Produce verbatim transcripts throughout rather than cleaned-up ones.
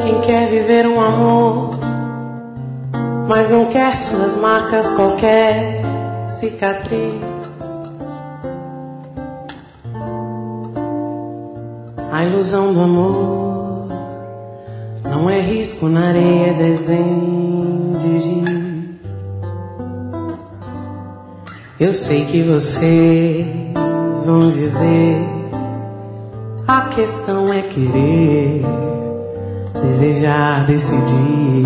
Quem quer viver um amor, mas não quer suas marcas, qualquer cicatriz. A ilusão do amor não é risco na areia, é desenho de giz. Eu sei que vocês vão dizer, a questão é querer, desejar, decidir.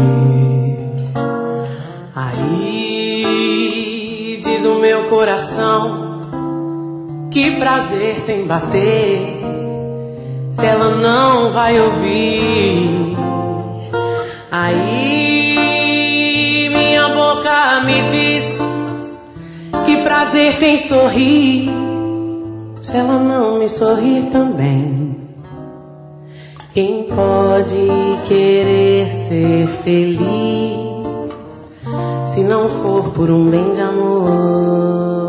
Aí diz o meu coração, que prazer tem bater, se ela não vai ouvir. Aí minha boca me diz, que prazer tem sorrir, se ela não me sorrir também. Quem pode querer ser feliz, se não for por um bem de amor?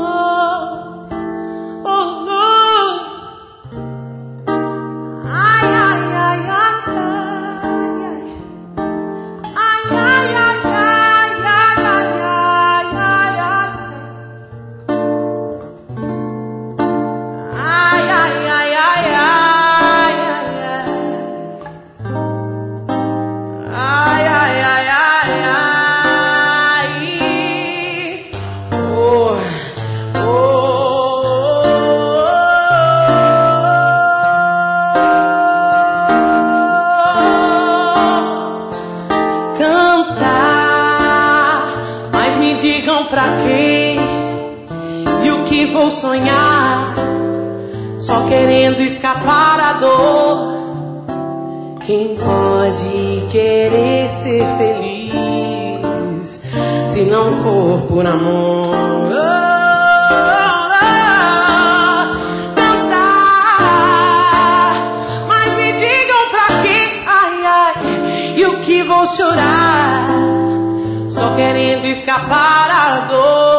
Pra quê? E o que vou sonhar? Só querendo escapar da dor. Quem pode querer ser feliz, se não for por amor? Oh, oh, oh. Cantar, mas me digam pra quê? Ai, ai, e o que vou chorar? Só querendo escapar da dor.